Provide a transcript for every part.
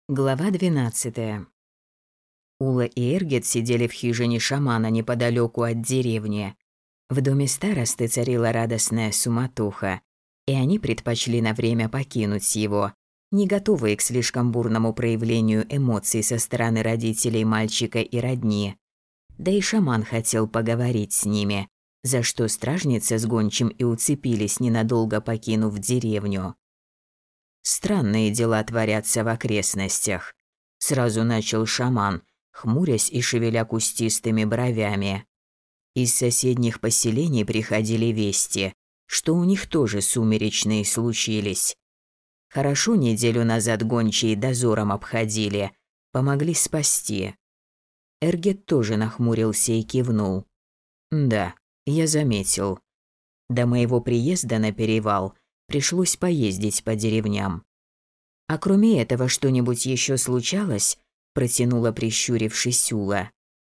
Глава 12. Ула и Эргет сидели в хижине шамана неподалеку от деревни. В доме старосты царила радостная суматоха, и они предпочли на время покинуть его, не готовые к слишком бурному проявлению эмоций со стороны родителей мальчика и родни. Да и шаман хотел поговорить с ними, за что стражница с гончим и уцепились, ненадолго покинув деревню. Странные дела творятся в окрестностях. Сразу начал шаман, хмурясь и шевеля кустистыми бровями. Из соседних поселений приходили вести, что у них тоже сумеречные случились. Хорошо неделю назад гончие дозором обходили, помогли спасти. Эргет тоже нахмурился и кивнул. Да, я заметил. До моего приезда на перевал пришлось поездить по деревням. А кроме этого что-нибудь еще случалось? Протянула, прищурившись Ула.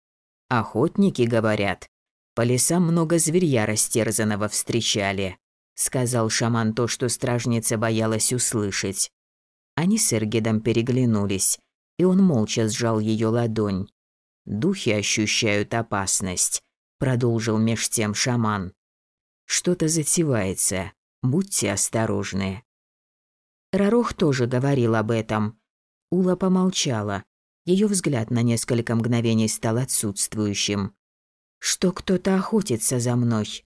Охотники говорят, по лесам много зверья растерзанного встречали, сказал шаман то, что стражница боялась услышать. Они с Эргедом переглянулись, и он молча сжал ее ладонь. Духи ощущают опасность, продолжил меж тем шаман. Что-то затевается. Будьте осторожны. Рарох тоже говорил об этом. Ула помолчала. Ее взгляд на несколько мгновений стал отсутствующим. Что кто-то охотится за мной.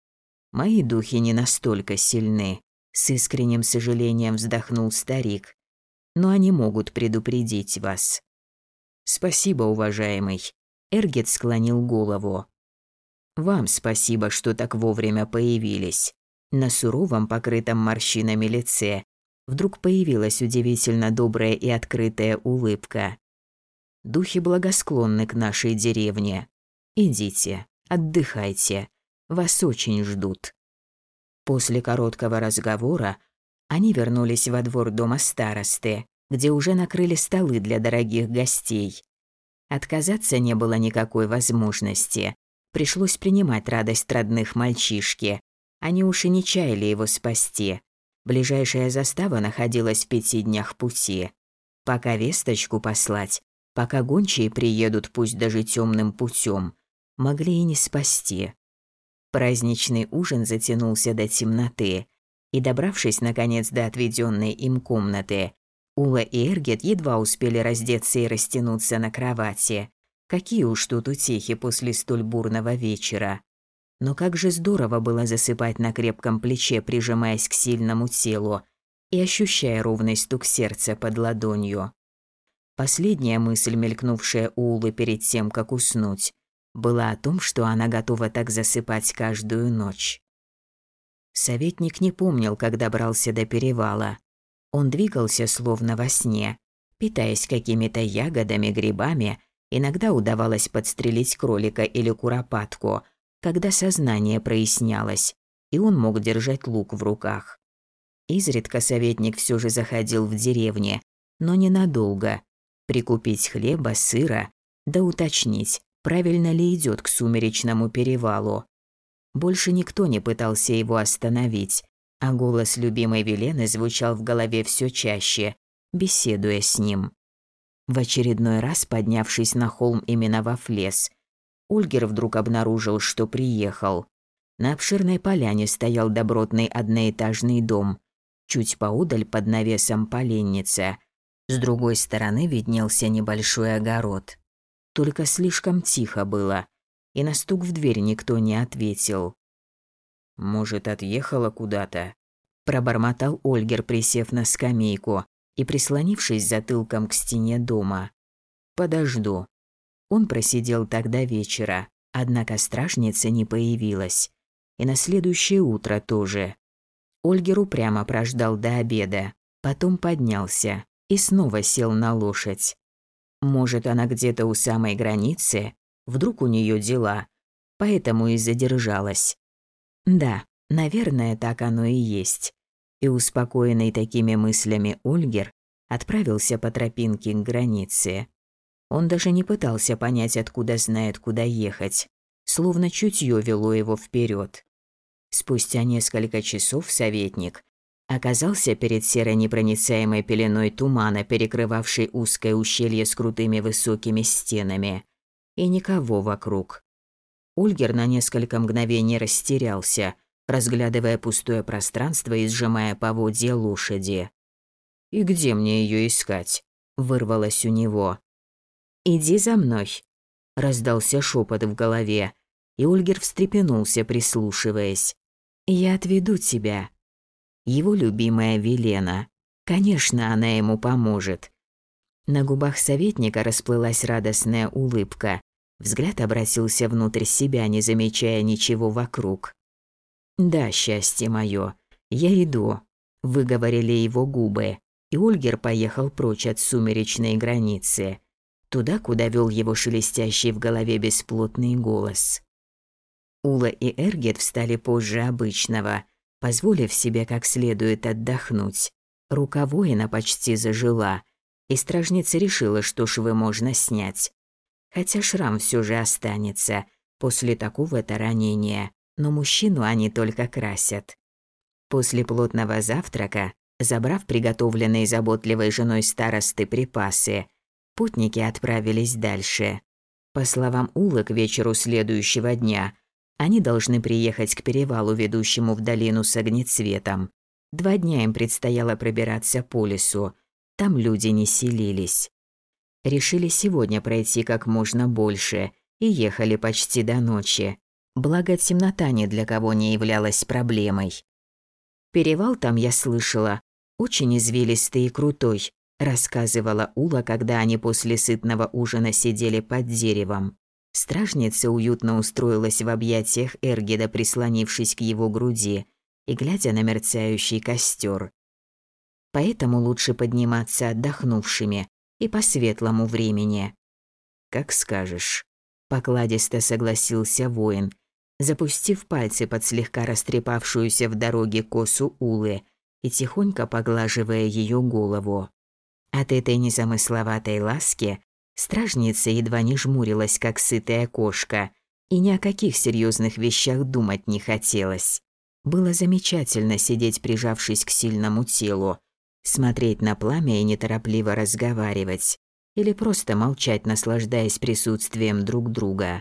Мои духи не настолько сильны, с искренним сожалением вздохнул старик. Но они могут предупредить вас. Спасибо, уважаемый. Эргет склонил голову. Вам спасибо, что так вовремя появились. На суровом, покрытом морщинами лице вдруг появилась удивительно добрая и открытая улыбка. Духи благосклонны к нашей деревне. Идите, отдыхайте, вас очень ждут. После короткого разговора они вернулись во двор дома старосты, где уже накрыли столы для дорогих гостей. Отказаться не было никакой возможности. Пришлось принимать радость родных мальчишки. Они уж и не чаяли его спасти. Ближайшая застава находилась в 5 днях пути. Пока весточку послать, пока гончие приедут, пусть даже темным путем, могли и не спасти. Праздничный ужин затянулся до темноты, и, добравшись наконец до отведенной им комнаты, Ула и Эргет едва успели раздеться и растянуться на кровати. Какие уж тут утехи после столь бурного вечера. Но как же здорово было засыпать на крепком плече, прижимаясь к сильному телу и ощущая ровный стук сердца под ладонью. Последняя мысль, мелькнувшая у Улы перед тем, как уснуть, была о том, что она готова так засыпать каждую ночь. Советник не помнил, как добрался до перевала. Он двигался словно во сне, питаясь какими-то ягодами, грибами, иногда удавалось подстрелить кролика или куропатку, когда сознание прояснялось, и он мог держать лук в руках. Изредка советник все же заходил в деревню, но ненадолго. Прикупить хлеба, сыра, да уточнить, правильно ли идет к сумеречному перевалу. Больше никто не пытался его остановить, а голос любимой Велены звучал в голове все чаще, беседуя с ним. В очередной раз, поднявшись на холм и миновав лес, Ольгер вдруг обнаружил, что приехал. На обширной поляне стоял добротный одноэтажный дом. Чуть поодаль под навесом поленница. С другой стороны виднелся небольшой огород. Только слишком тихо было, и на стук в дверь никто не ответил. «Может, отъехала куда-то?» Пробормотал Ольгер, присев на скамейку и прислонившись затылком к стене дома. «Подожду». Он просидел так до вечера, однако стражница не появилась. И на следующее утро тоже. Ольгер упрямо прождал до обеда, потом поднялся и снова сел на лошадь. Может, она где-то у самой границы, вдруг у нее дела, поэтому и задержалась. Да, наверное, так оно и есть. И успокоенный такими мыслями Ольгер отправился по тропинке к границе. Он даже не пытался понять, откуда знает, куда ехать, словно чутье вело его вперед. Спустя несколько часов советник Оказался перед серо-непроницаемой пеленой тумана, перекрывавшей узкое ущелье с крутыми высокими стенами. И никого вокруг. Ульгер на несколько мгновений растерялся, разглядывая пустое пространство и сжимая поводья лошади. «И где мне ее искать?» – вырвалось у него. «Иди за мной», – раздался шепот в голове, и Ульгер встрепенулся, прислушиваясь. «Я отведу тебя». Его любимая Велена. Конечно, она ему поможет. На губах советника расплылась радостная улыбка. Взгляд обратился внутрь себя, не замечая ничего вокруг. «Да, счастье мое, я иду», – выговорили его губы, и Ульгер поехал прочь от сумеречной границы, туда, куда вел его шелестящий в голове бесплотный голос. Ула и Эргет встали позже обычного, позволив себе как следует отдохнуть. Рука воина почти зажила, и стражница решила, что швы можно снять. Хотя шрам все же останется после такого-то ранения, но мужчину они только красят. После плотного завтрака, забрав приготовленные заботливой женой старосты припасы, путники отправились дальше. По словам Улы, к вечеру следующего дня они должны приехать к перевалу, ведущему в долину с огнецветом. 2 дня им предстояло пробираться по лесу, там люди не селились. Решили сегодня пройти как можно больше и ехали почти до ночи. Благо, темнота ни для кого не являлась проблемой. «Перевал там, я слышала, очень извилистый и крутой», рассказывала Ула, когда они после сытного ужина сидели под деревом. Стражница уютно устроилась в объятиях Эргеда, прислонившись к его груди и глядя на мерцающий костер. Поэтому лучше подниматься отдохнувшими и по светлому времени. «Как скажешь», – покладисто согласился воин, запустив пальцы под слегка растрепавшуюся в дороге косу Улы и тихонько поглаживая ее голову. От этой незамысловатой ласки стражница едва не жмурилась, как сытая кошка, и ни о каких серьезных вещах думать не хотелось. Было замечательно сидеть, прижавшись к сильному телу, смотреть на пламя и неторопливо разговаривать, или просто молчать, наслаждаясь присутствием друг друга.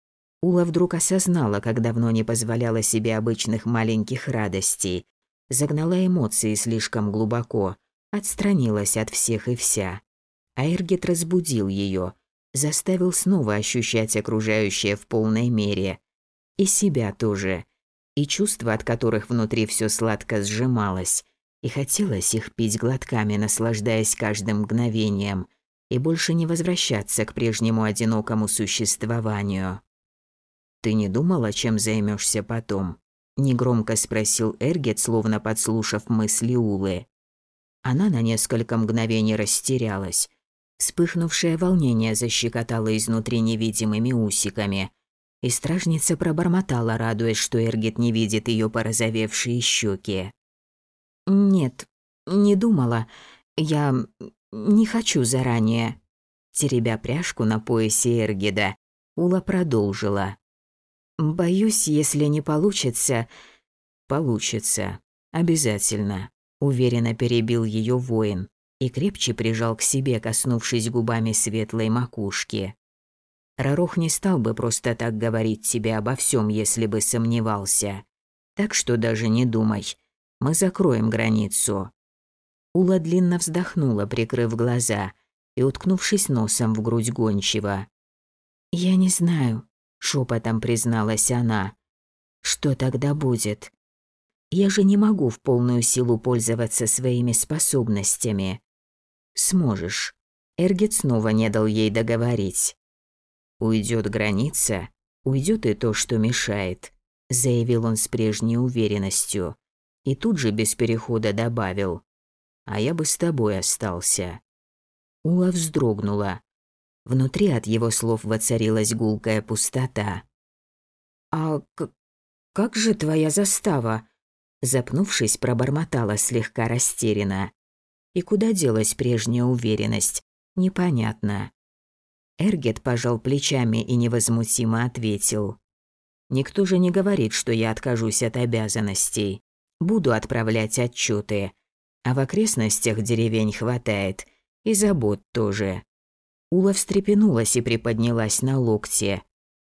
Ула вдруг осознала, как давно не позволяла себе обычных маленьких радостей, загнала эмоции слишком глубоко, отстранилась от всех и вся. А Эргет разбудил ее, заставил снова ощущать окружающее в полной мере. И себя тоже. И чувства, от которых внутри все сладко сжималось, и хотелось их пить глотками, наслаждаясь каждым мгновением, и больше не возвращаться к прежнему одинокому существованию. «Ты не думала, чем займешься потом?» – негромко спросил Эргет, словно подслушав мысли Улы. Она на несколько мгновений растерялась. Вспыхнувшее волнение защекотало изнутри невидимыми усиками, и стражница пробормотала, радуясь, что Эргет не видит ее порозовевшие щеки. «Нет, не думала. Я не хочу заранее». Теребя пряжку на поясе Эргеда, Ула продолжила. «Боюсь, если не получится...» «Получится. Обязательно», – уверенно перебил ее воин и крепче прижал к себе, коснувшись губами светлой макушки. «Рарох не стал бы просто так говорить тебе обо всем, если бы сомневался. Так что даже не думай. Мы закроем границу». Ула длинно вздохнула, прикрыв глаза и уткнувшись носом в грудь гончего. «Я не знаю», – шепотом призналась она. «Что тогда будет? Я же не могу в полную силу пользоваться своими способностями». «Сможешь». Эргет снова не дал ей договорить. «Уйдет граница, уйдет и то, что мешает», – заявил он с прежней уверенностью. И тут же без перехода добавил: «А я бы с тобой остался». Ула вздрогнула. Внутри от его слов воцарилась гулкая пустота. «А как же твоя застава?» Запнувшись, пробормотала слегка растерянно. И куда делась прежняя уверенность, непонятно. Эргет пожал плечами и невозмутимо ответил: «Никто же не говорит, что я откажусь от обязанностей. Буду отправлять отчеты. А в окрестностях деревень хватает. И забот тоже». Ула встрепенулась и приподнялась на локте.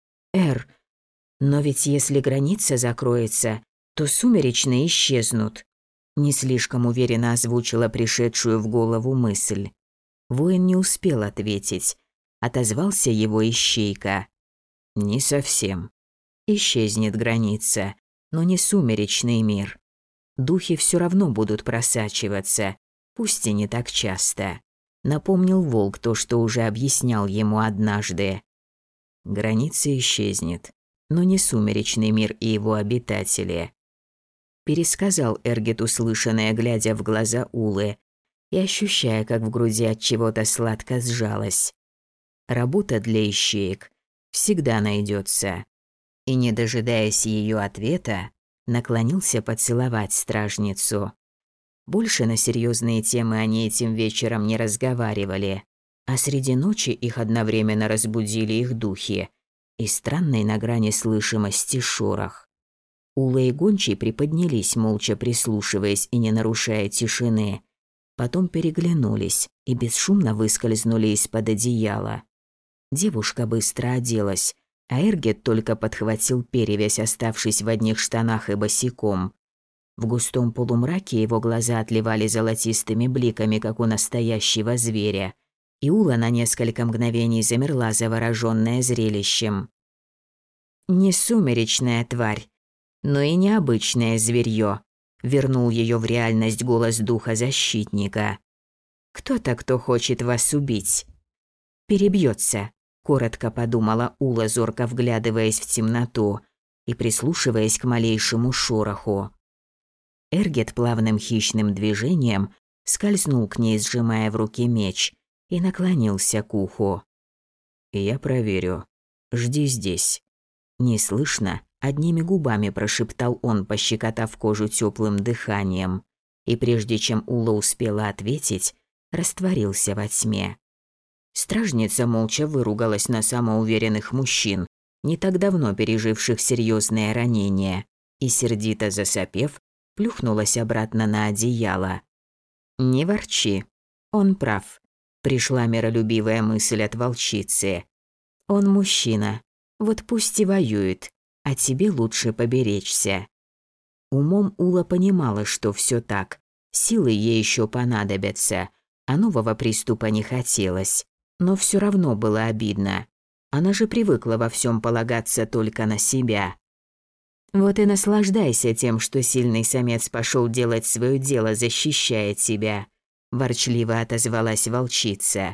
Но ведь если граница закроется, то сумеречные исчезнут», — не слишком уверенно озвучила пришедшую в голову мысль. Воин не успел ответить. Отозвался его ищейка. «Не совсем. Исчезнет граница, но не сумеречный мир. Духи все равно будут просачиваться, пусть и не так часто», — напомнил волк то, что уже объяснял ему однажды. «Граница исчезнет, но не сумеречный мир и его обитатели», — пересказал Эргет услышанное, глядя в глаза Улы и ощущая, как в груди от чего-то сладко сжалось. Работа для ищеек всегда найдется. И, не дожидаясь ее ответа, наклонился поцеловать стражницу. Больше на серьезные темы они этим вечером не разговаривали, а среди ночи их одновременно разбудили их духи и странный на грани слышимости шорох. Ула и Гончий приподнялись, молча прислушиваясь и не нарушая тишины. Потом переглянулись и бесшумно выскользнули из-под одеяла. Девушка быстро оделась, а Эргет только подхватил перевязь, оставшись в одних штанах и босиком. В густом полумраке его глаза отливали золотистыми бликами, как у настоящего зверя, и Ула на несколько мгновений замерла, заворожённая зрелищем. «Не сумеречная тварь, но и необычное зверьё», — вернул ее в реальность голос духа-защитника. «Кто-то, кто хочет вас убить. Перебьется», — коротко подумала Ула, зорко вглядываясь в темноту и прислушиваясь к малейшему шороху. Эргет плавным хищным движением скользнул к ней, сжимая в руке меч, и наклонился к уху. «Я проверю. Жди здесь». Неслышно, одними губами прошептал он, пощекотав кожу теплым дыханием, и прежде чем Ула успела ответить, растворился во тьме. Стражница молча выругалась на самоуверенных мужчин, не так давно переживших серьезное ранение, и, сердито засопев, плюхнулась обратно на одеяло. «Не ворчи. Он прав», — пришла миролюбивая мысль от волчицы. «Он мужчина. Вот пусть и воюет, а тебе лучше поберечься». Умом Ула понимала, что все так. Силы ей еще понадобятся, а нового приступа не хотелось. Но все равно было обидно. Она же привыкла во всем полагаться только на себя. «Вот и наслаждайся тем, что сильный самец пошел делать свое дело, защищая тебя», – ворчливо отозвалась волчица.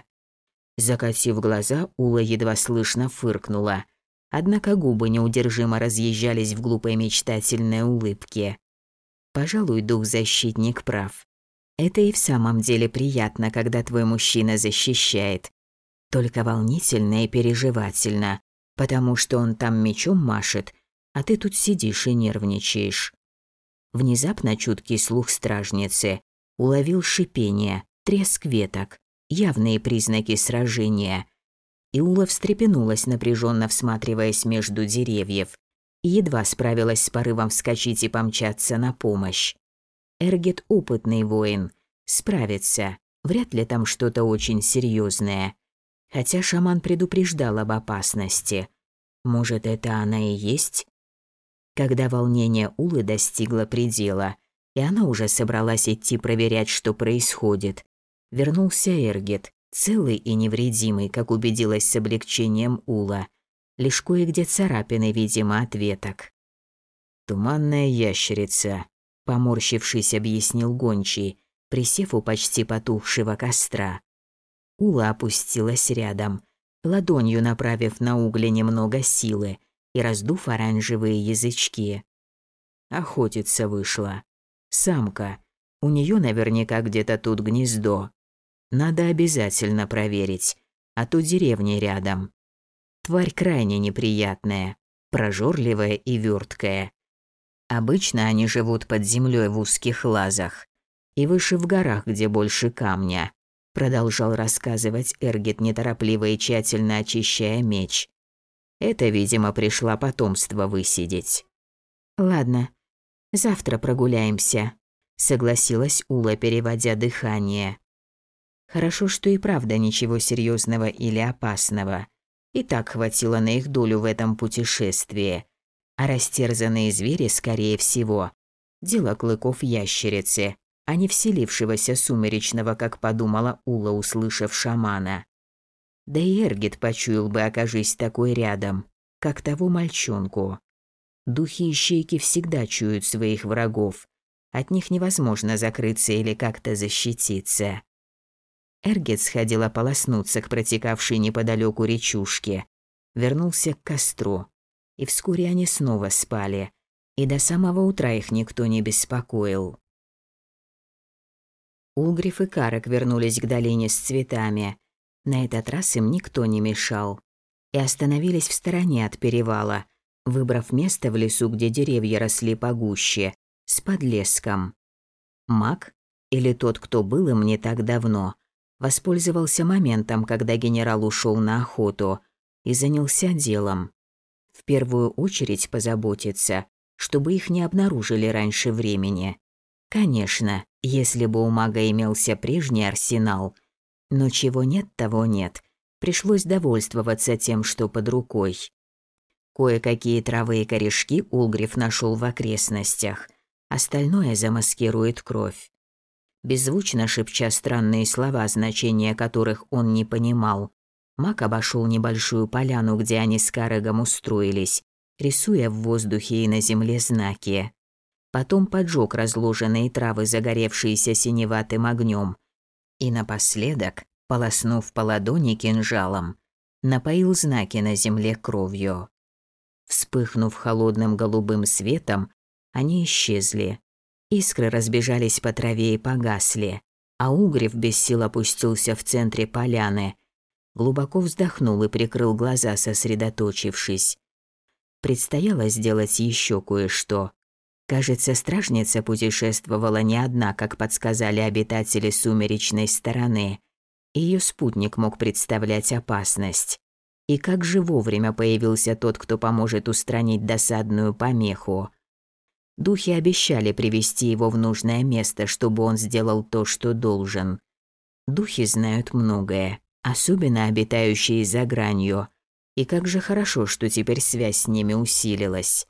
Закатив глаза, Ула едва слышно фыркнула, однако губы неудержимо разъезжались в глупой мечтательной улыбке. Пожалуй, дух-защитник прав. Это и в самом деле приятно, когда твой мужчина защищает. Только волнительно и переживательно, потому что он там мечом машет, а ты тут сидишь и нервничаешь. Внезапно чуткий слух стражницы уловил шипение, треск веток, явные признаки сражения. И Ула встрепенулась, напряженно всматриваясь между деревьев, и едва справилась с порывом вскочить и помчаться на помощь. Эргет опытный воин, справится, вряд ли там что-то очень серьезное. Хотя шаман предупреждал об опасности. Может, это она и есть? Когда волнение Улы достигло предела, и она уже собралась идти проверять, что происходит, вернулся Эргет, целый и невредимый, как убедилась с облегчением Ула, лишь кое-где царапины, видимо, от веток. «Туманная ящерица», — поморщившись, объяснил Гончий, присев у почти потухшего костра. Ула опустилась рядом, ладонью направив на угли немного силы и раздув оранжевые язычки. Охотиться вышла. Самка. У нее наверняка где-то тут гнездо. Надо обязательно проверить, а то деревня рядом. Тварь крайне неприятная, прожорливая и верткая. Обычно они живут под землей в узких лазах и выше в горах, где больше камня. Продолжал рассказывать Эргет, неторопливо и тщательно очищая меч. Это, видимо, пришла потомство высидеть. «Ладно, «Завтра прогуляемся», — согласилась Ула, переводя дыхание. Хорошо, что и правда ничего серьезного или опасного. И так хватило на их долю в этом путешествии. А растерзанные звери, скорее всего, дело клыков ящерицы, а не вселившегося сумеречного, как подумала Ула, услышав шамана. Да и Эргит почуял бы, окажись такой рядом, как того мальчонку. Духи-ищейки всегда чуют своих врагов. От них невозможно закрыться или как-то защититься. Эргит сходил ополоснуться к протекавшей неподалеку речушке, вернулся к костру, и вскоре они снова спали, и до самого утра их никто не беспокоил. Улгриф и Карек вернулись к долине с цветами. На этот раз им никто не мешал. И остановились в стороне от перевала, выбрав место в лесу, где деревья росли погуще, с подлеском. Маг, или тот, кто был им не так давно, воспользовался моментом, когда генерал ушел на охоту, и занялся делом. В первую очередь позаботиться, чтобы их не обнаружили раньше времени. Конечно, если бы у мага имелся прежний арсенал, но чего нет, того нет. Пришлось довольствоваться тем, что под рукой. Кое-какие травы и корешки Улгриф нашел в окрестностях. Остальное замаскирует кровь. Беззвучно шепча странные слова, значения которых он не понимал, маг обошел небольшую поляну, где они с Карегом устроились, рисуя в воздухе и на земле знаки. Потом поджег разложенные травы, загоревшиеся синеватым огнем, и напоследок, полоснув по ладони кинжалом, напоил знаки на земле кровью. Вспыхнув холодным голубым светом, они исчезли. Искры разбежались по траве и погасли, а Угриф без сил опустился в центре поляны. Глубоко вздохнул и прикрыл глаза, сосредоточившись. Предстояло сделать еще кое-что. Кажется, стражница путешествовала не одна, как подсказали обитатели сумеречной стороны. Ее спутник мог представлять опасность. И как же вовремя появился тот, кто поможет устранить досадную помеху. Духи обещали привести его в нужное место, чтобы он сделал то, что должен. Духи знают многое, особенно обитающие за гранью. И как же хорошо, что теперь связь с ними усилилась.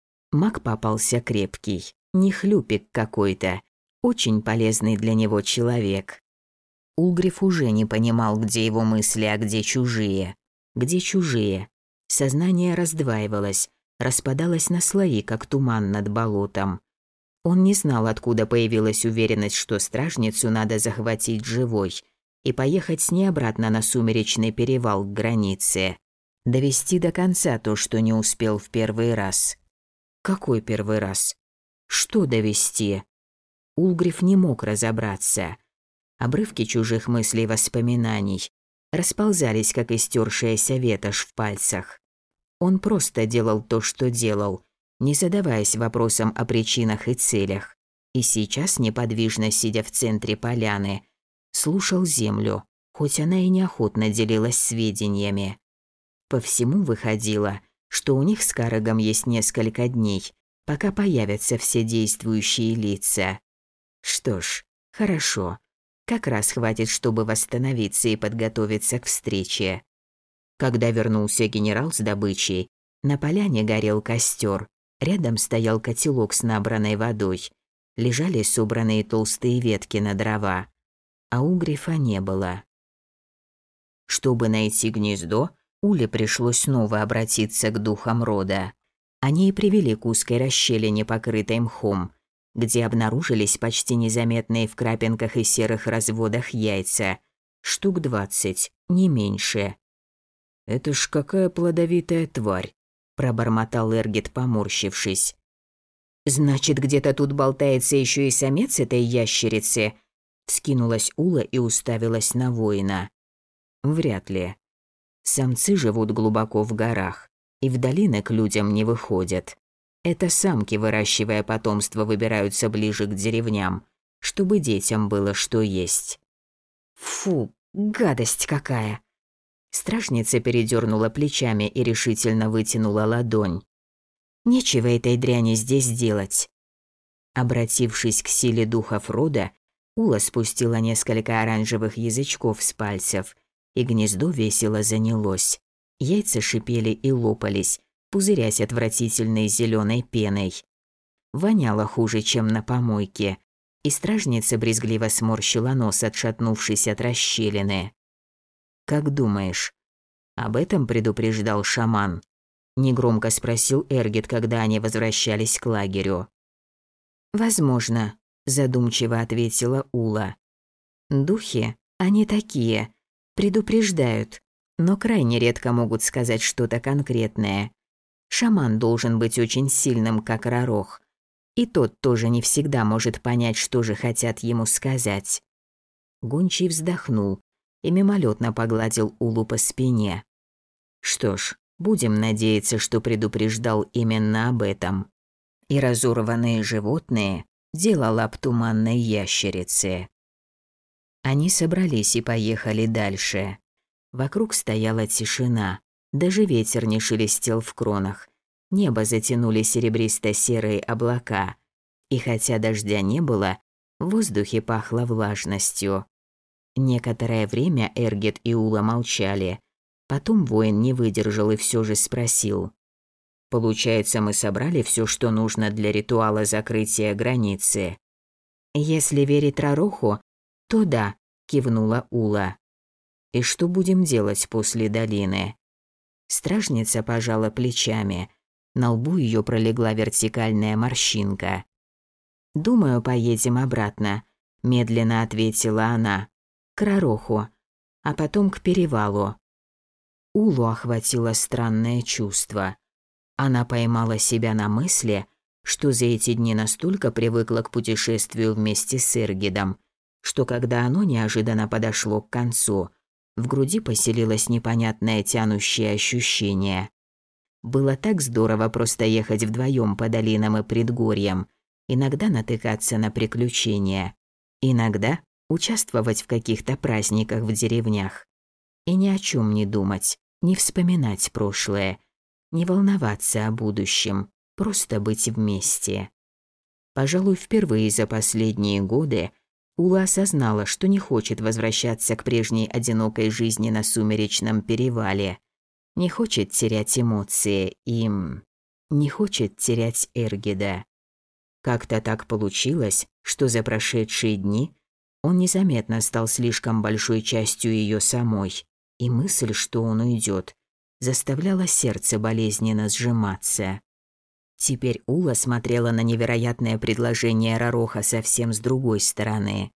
Маг попался крепкий, не хлюпик какой-то, очень полезный для него человек. Улгриф уже не понимал, где его мысли, а где чужие. Где чужие? Сознание раздваивалось, распадалось на слои, как туман над болотом. Он не знал, откуда появилась уверенность, что стражницу надо захватить живой и поехать с ней обратно на сумеречный перевал к границе. Довести до конца то, что не успел в первый раз. Какой первый раз? Что довести? Улгриф не мог разобраться. Обрывки чужих мыслей и воспоминаний расползались, как истершаяся ветошь в пальцах. Он просто делал то, что делал, не задаваясь вопросом о причинах и целях. И сейчас, неподвижно сидя в центре поляны, слушал землю, хоть она и неохотно делилась сведениями. По всему выходило, что у них с Карегом есть несколько дней, пока появятся все действующие лица. Что ж, хорошо. Как раз хватит, чтобы восстановиться и подготовиться к встрече. Когда вернулся генерал с добычей, на поляне горел костер, рядом стоял котелок с набранной водой, лежали собранные толстые ветки на дрова, а Угрифа не было. Чтобы найти гнездо, Уле пришлось снова обратиться к духам рода. Они и привели к узкой расщелине, покрытой мхом, где обнаружились почти незаметные в крапинках и серых разводах яйца. Штук 20, не меньше. «Это ж какая плодовитая тварь», – пробормотал Эргит, поморщившись. «Значит, где-то тут болтается еще и самец этой ящерицы?» – вскинулась Ула и уставилась на воина. «Вряд ли. Самцы живут глубоко в горах и в долины к людям не выходят. Это самки, выращивая потомство, выбираются ближе к деревням, чтобы детям было что есть». «Фу, гадость какая!» Стражница передернула плечами и решительно вытянула ладонь. «Нечего этой дряни здесь делать. Обратившись к силе духов рода, Ула спустила несколько оранжевых язычков с пальцев, и гнездо весело занялось. Яйца шипели и лопались, пузырясь отвратительной зеленой пеной. Воняло хуже, чем на помойке, и стражница брезгливо сморщила нос, отшатнувшись от расщелины. «Как думаешь, об этом предупреждал шаман?» – негромко спросил Эргет, когда они возвращались к лагерю. «Возможно», – задумчиво ответила Ула. «Духи, они такие, предупреждают, но крайне редко могут сказать что-то конкретное. Шаман должен быть очень сильным, как Рарох, и тот тоже не всегда может понять, что же хотят ему сказать». Гончий вздохнул и мимолетно погладил Улу по спине. «Что ж, будем надеяться, что предупреждал именно об этом». И разорванные животные – дело лап туманной ящерицы. Они собрались и поехали дальше. Вокруг стояла тишина, даже ветер не шелестел в кронах. Небо затянули серебристо-серые облака, и хотя дождя не было, в воздухе пахло влажностью. Некоторое время Эргет и Ула молчали. Потом воин не выдержал и все же спросил: «Получается, мы собрали все, что нужно для ритуала закрытия границы?» «Если верить Рароху, то да», – кивнула Ула. «И что будем делать после долины?» Стражница пожала плечами. На лбу ее пролегла вертикальная морщинка. «Думаю, поедем обратно», – медленно ответила она. «К Рароху, а потом к перевалу». Улу охватило странное чувство. Она поймала себя на мысли, что за эти дни настолько привыкла к путешествию вместе с Эргедом, что когда оно неожиданно подошло к концу, в груди поселилось непонятное тянущее ощущение. Было так здорово просто ехать вдвоем по долинам и предгорьям, иногда натыкаться на приключения, иногда участвовать в каких-то праздниках в деревнях. И ни о чем не думать, не вспоминать прошлое, не волноваться о будущем, просто быть вместе. Пожалуй, впервые за последние годы Ула осознала, что не хочет возвращаться к прежней одинокой жизни на сумеречном перевале, не хочет терять эмоции и не хочет терять Эргеда. Как-то так получилось, что за прошедшие дни он незаметно стал слишком большой частью ее самой, и мысль, что он уйдет, заставляла сердце болезненно сжиматься. Теперь Ула смотрела на невероятное предложение Рароха совсем с другой стороны.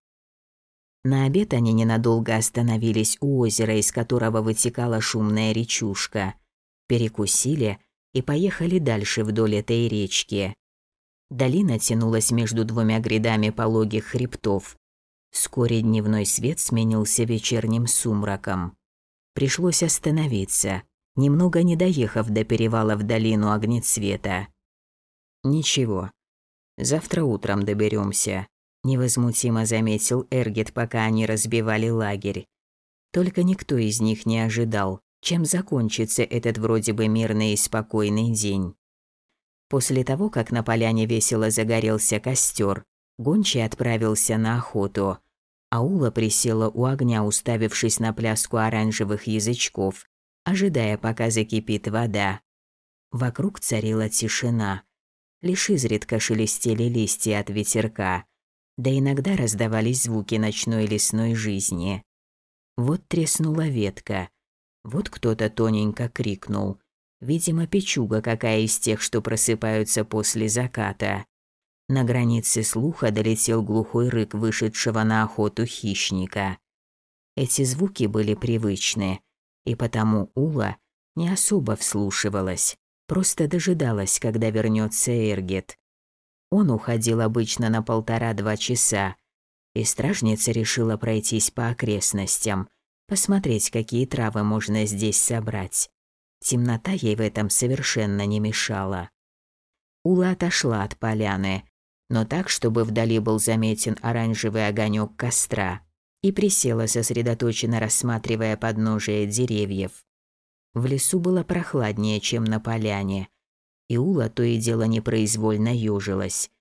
На обед они ненадолго остановились у озера, из которого вытекала шумная речушка, перекусили и поехали дальше вдоль этой речки. Долина тянулась между двумя грядами пологих хребтов. Вскоре дневной свет сменился вечерним сумраком. Пришлось остановиться, немного не доехав до перевала в долину Огнецвета. «Ничего, завтра утром доберемся», – невозмутимо заметил Эргет, пока они разбивали лагерь. Только никто из них не ожидал, чем закончится этот вроде бы мирный и спокойный день. После того, как на поляне весело загорелся костер, Гончий отправился на охоту, а Ула присела у огня, уставившись на пляску оранжевых язычков, ожидая, пока закипит вода. Вокруг царила тишина. Лишь изредка шелестели листья от ветерка, да иногда раздавались звуки ночной лесной жизни. Вот треснула ветка, вот кто-то тоненько крикнул. Видимо, печуга какая из тех, что просыпаются после заката. На границе слуха долетел глухой рык вышедшего на охоту хищника. Эти звуки были привычны, и потому Ула не особо вслушивалась, просто дожидалась, когда вернется Эргет. Он уходил обычно на 1,5-2 часа, и стражница решила пройтись по окрестностям, посмотреть, какие травы можно здесь собрать. Темнота ей в этом совершенно не мешала. Ула отошла от поляны, но так, чтобы вдали был заметен оранжевый огонек костра, и присела, сосредоточенно рассматривая подножие деревьев. В лесу было прохладнее, чем на поляне, и Ула то и дело непроизвольно ёжилась.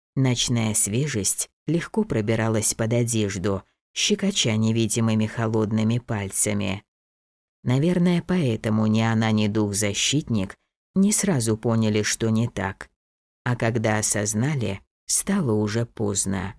Ночная свежесть легко пробиралась под одежду, щекоча невидимыми холодными пальцами. Наверное, поэтому ни она, ни дух-защитник не сразу поняли, что не так. А когда осознали, стало уже поздно.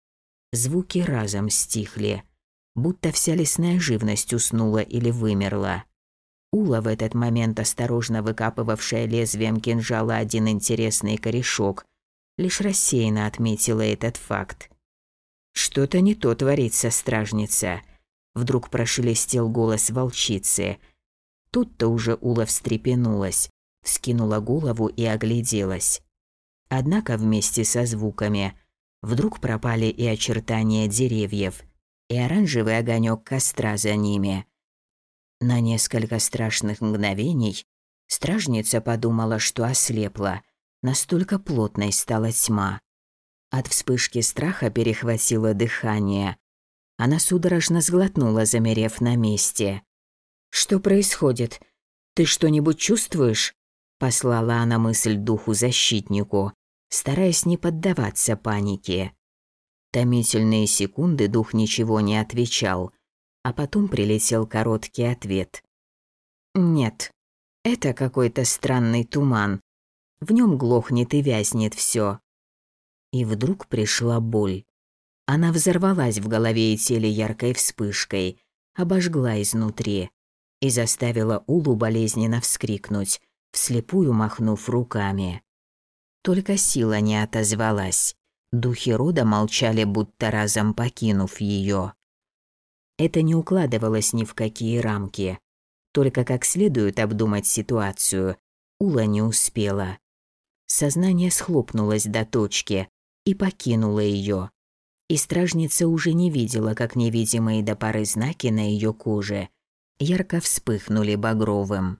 Звуки разом стихли, будто вся лесная живность уснула или вымерла. Ула, в этот момент осторожно выкапывавшая лезвием кинжала один интересный корешок, лишь рассеянно отметила этот факт. «Что-то не то творится, стражница», — вдруг прошелестел голос волчицы. Тут-то уже Ула встрепенулась, вскинула голову и огляделась. Однако вместе со звуками вдруг пропали и очертания деревьев, и оранжевый огонек костра за ними. На несколько страшных мгновений стражница подумала, что ослепла, настолько плотной стала тьма. От вспышки страха перехватило дыхание. Она судорожно сглотнула, замерев на месте. «Что происходит? Ты что-нибудь чувствуешь?» – послала она мысль духу-защитнику, стараясь не поддаваться панике. Томительные секунды дух ничего не отвечал, а потом прилетел короткий ответ. «Нет, это какой-то странный туман. В нем глохнет и вязнет все». И вдруг пришла боль. Она взорвалась в голове и теле яркой вспышкой, обожгла изнутри и заставила Улу болезненно вскрикнуть, вслепую махнув руками. Только сила не отозвалась. Духи рода молчали, будто разом покинув ее. Это не укладывалось ни в какие рамки. Только как следует обдумать ситуацию Ула не успела. Сознание схлопнулось до точки и покинуло ее. И стражница уже не видела, как невидимые до поры знаки на ее коже ярко вспыхнули багровым.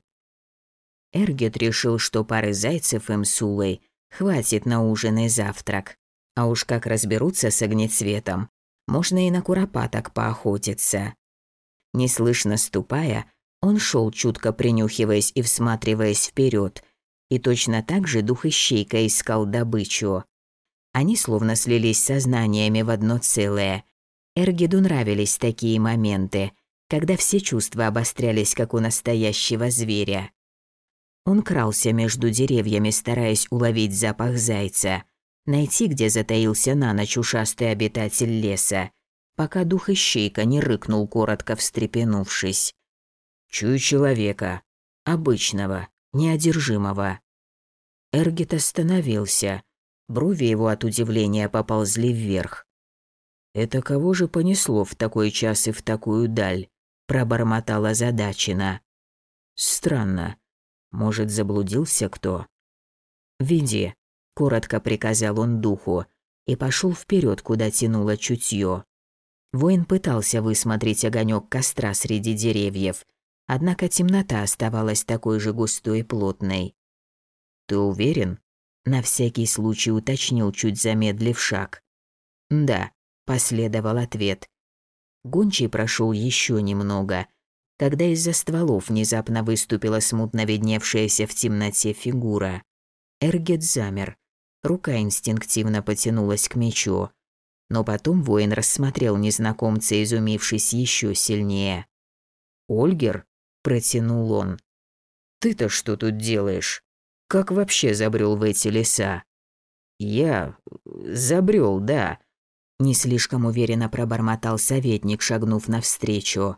Эргет решил, что пары зайцев им с Улой хватит на ужин и завтрак. А уж как разберутся с огнецветом, можно и на куропаток поохотиться. Неслышно ступая, он шел, чутко принюхиваясь и всматриваясь вперед, и точно так же дух ищейка искал добычу. Они словно слились сознаниями в одно целое. Эргеду нравились такие моменты, когда все чувства обострялись, как у настоящего зверя. Он крался между деревьями, стараясь уловить запах зайца, найти, где затаился на ночь ушастый обитатель леса, пока дух-ищейка не рыкнул, коротко встрепенувшись. «Чую человека. Обычного, неодержимого». Эргет остановился. Брови его от удивления поползли вверх. «Это кого же понесло в такой час и в такую даль?» – пробормотала озадаченно. «Странно. Может, заблудился кто?» «Веди», – коротко приказал он духу и пошел вперед, куда тянуло чутье. Воин пытался высмотреть огонек костра среди деревьев, однако темнота оставалась такой же густой и плотной. «Ты уверен?» – на всякий случай уточнил, чуть замедлив шаг. «Да», – последовал ответ. Гончий прошел еще немного, когда из-за стволов внезапно выступила смутно видневшаяся в темноте фигура. Эргет замер. Рука инстинктивно потянулась к мечу. Но потом воин рассмотрел незнакомца, изумившись еще сильнее. «Ольгер?» – протянул он. «Ты-то что тут делаешь? Как вообще забрел в эти леса?» «Я... забрел, да», – не слишком уверенно пробормотал советник, шагнув навстречу.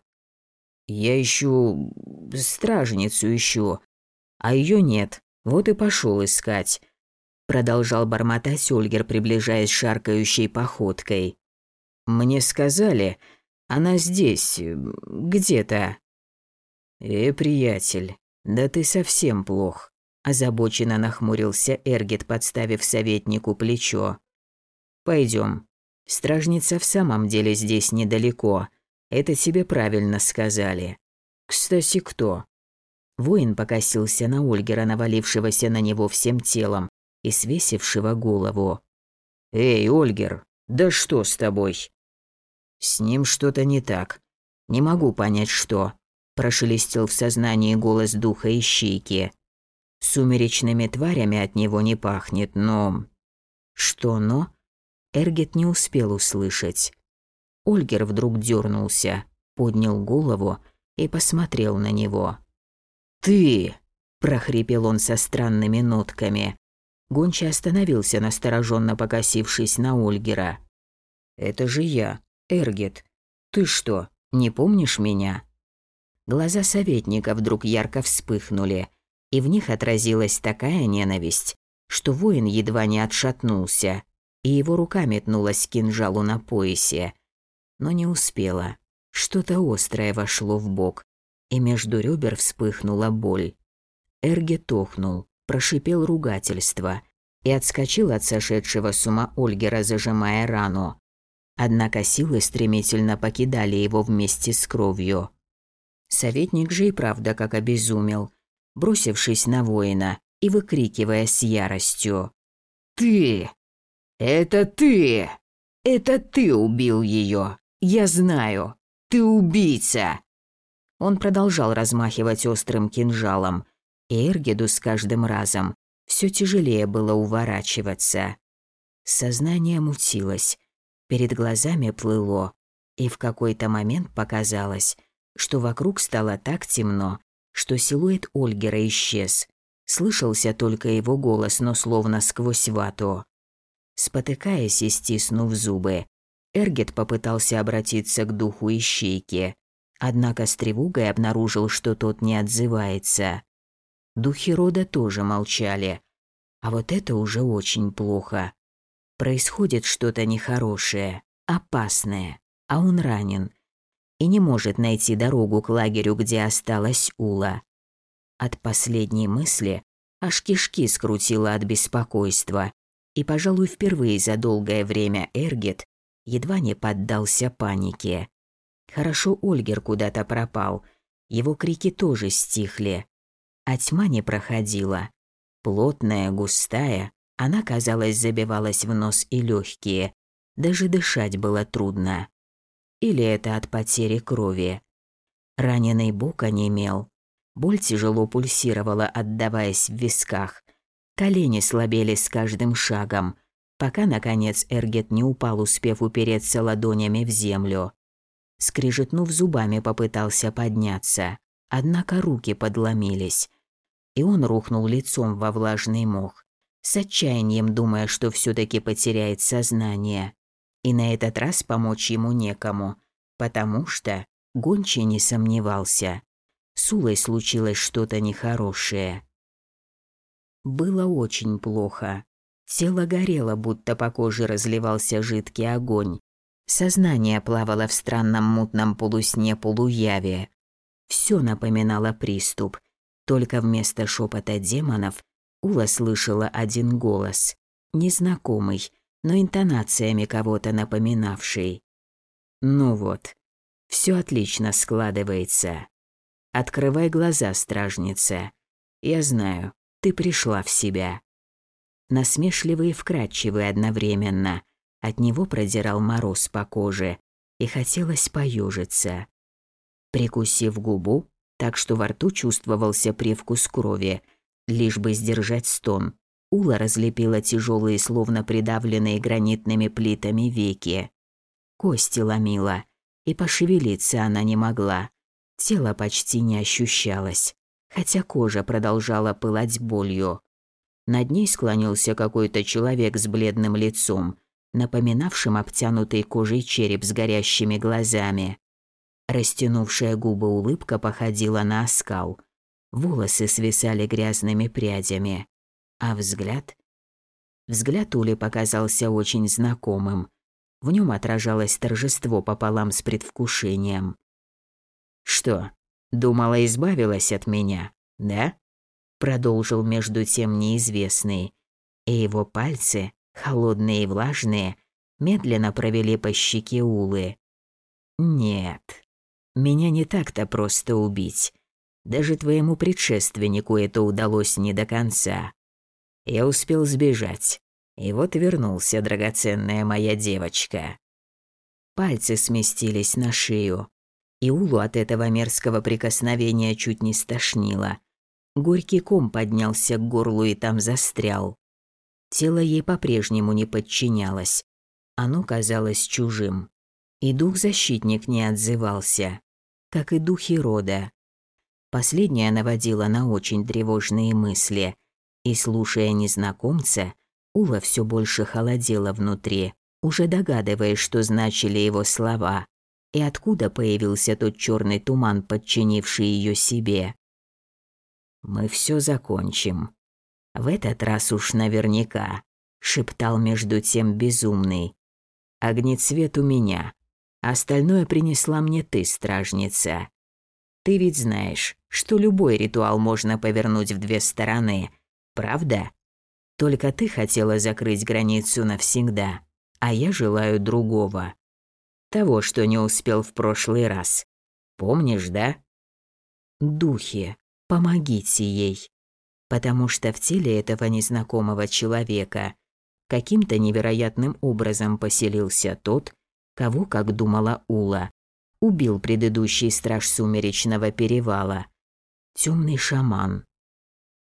«Я ищу... стражницу ищу, а ее нет, вот и пошел искать», – продолжал бормотать Ольгер, приближаясь шаркающей походкой. «Мне сказали, она здесь, где-то». Приятель, да ты совсем плох», – озабоченно нахмурился Эргет, подставив советнику плечо. «Пойдем. Стражница в самом деле здесь недалеко. Это тебе правильно сказали. Кстати, кто?» Воин покосился на Ольгера, навалившегося на него всем телом и свесившего голову. «Эй, Ольгер, да что с тобой?» «С ним что-то не так. Не могу понять, что», – прошелестел в сознании голос духа ищейки. «Сумеречными тварями от него не пахнет, но...» Что «но»? Эргет не успел услышать. Ольгер вдруг дернулся, поднял голову и посмотрел на него. «Ты!» – прохрипел он со странными нотками. Гончий остановился, настороженно покосившись на Ольгера. «Это же я, Эргет. Ты что, не помнишь меня?» Глаза советника вдруг ярко вспыхнули, и в них отразилась такая ненависть, что воин едва не отшатнулся, и его рука метнулась к кинжалу на поясе. Но не успела. Что-то острое вошло в бок, и между ребер вспыхнула боль. Эргет охнул, прошипел ругательство и отскочил от сошедшего с ума Ольгера, зажимая рану. Однако силы стремительно покидали его вместе с кровью. Советник же и правда как обезумел, бросившись на воина и выкрикивая с яростью: «Ты! Это ты! Это ты убил ее! Я знаю! Ты убийца!» Он продолжал размахивать острым кинжалом, и Эргеду с каждым разом все тяжелее было уворачиваться. Сознание мутилось, перед глазами плыло, и в какой-то момент показалось, что вокруг стало так темно, что силуэт Ольгера исчез. Слышался только его голос, но словно сквозь вату. Спотыкаясь и стиснув зубы, Эргет попытался обратиться к духу ищейки, однако с тревогой обнаружил, что тот не отзывается. Духи рода тоже молчали, а вот это уже очень плохо. Происходит что-то нехорошее, опасное, а он ранен и не может найти дорогу к лагерю, где осталась Ула. От последней мысли аж кишки скрутило от беспокойства, и, пожалуй, впервые за долгое время Эргет едва не поддался панике. Хорошо Ольгер куда-то пропал, его крики тоже стихли, а тьма не проходила. Плотная, густая, она, казалось, забивалась в нос и легкие, даже дышать было трудно. Или это от потери крови? Раненый бок онемел. Боль тяжело пульсировала, отдаваясь в висках. Колени слабели с каждым шагом, пока, наконец, Эргет не упал, успев упереться ладонями в землю. Скрижетнув зубами, попытался подняться, однако руки подломились, и он рухнул лицом во влажный мох, с отчаянием думая, что все-таки потеряет сознание. И на этот раз помочь ему некому, потому что Гончий не сомневался. С Улой случилось что-то нехорошее. Было очень плохо. Тело горело, будто по коже разливался жидкий огонь. Сознание плавало в странном мутном полусне-полуяве. Все напоминало приступ, только вместо шепота демонов Ула слышала один голос, незнакомый, но интонациями кого-то напоминавший. «Ну вот, все отлично складывается. Открывай глаза, стражница. Я знаю, ты пришла в себя». Насмешливый и вкрадчивый одновременно, от него продирал мороз по коже, и хотелось поежиться. Прикусив губу, так что во рту чувствовался привкус крови, лишь бы сдержать стон, Ула разлепила тяжелые, словно придавленные гранитными плитами веки. Кости ломила, и пошевелиться она не могла. Тело почти не ощущалось, хотя кожа продолжала пылать болью. Над ней склонился какой-то человек с бледным лицом, напоминавшим обтянутый кожей череп с горящими глазами. Растянувшая губы улыбка походила на оскал. Волосы свисали грязными прядями. А взгляд? Взгляд Ули показался очень знакомым. В нем отражалось торжество пополам с предвкушением. «Что, думала, избавилась от меня, да?» Продолжил между тем неизвестный, и его пальцы, холодные и влажные, медленно провели по щеке Улы. «Нет, меня не так-то просто убить. Даже твоему предшественнику это удалось не до конца. Я успел сбежать, и вот вернулся, драгоценная моя девочка». Пальцы сместились на шею, и Улу от этого мерзкого прикосновения чуть не стошнило. Горький ком поднялся к горлу и там застрял. Тело ей по-прежнему не подчинялось. Оно казалось чужим. И дух-защитник не отзывался, как и духи рода. Последняя наводила на очень тревожные мысли, и, слушая незнакомца, Ула все больше холодела внутри, уже догадываясь, что значили его слова, и откуда появился тот черный туман, подчинивший ее себе. «Мы все закончим. В этот раз уж наверняка», — шептал между тем безумный. «Огнецвет у меня. Остальное принесла мне ты, стражница. Ты ведь знаешь, что любой ритуал можно повернуть в две стороны, правда? Только ты хотела закрыть границу навсегда, а я желаю другого. Того, что не успел в прошлый раз. Помнишь, да? Духи, помогите ей. Потому что в теле этого незнакомого человека каким-то невероятным образом поселился тот, кого, как думала Ула, убил предыдущий страж Сумеречного перевала. Темный шаман.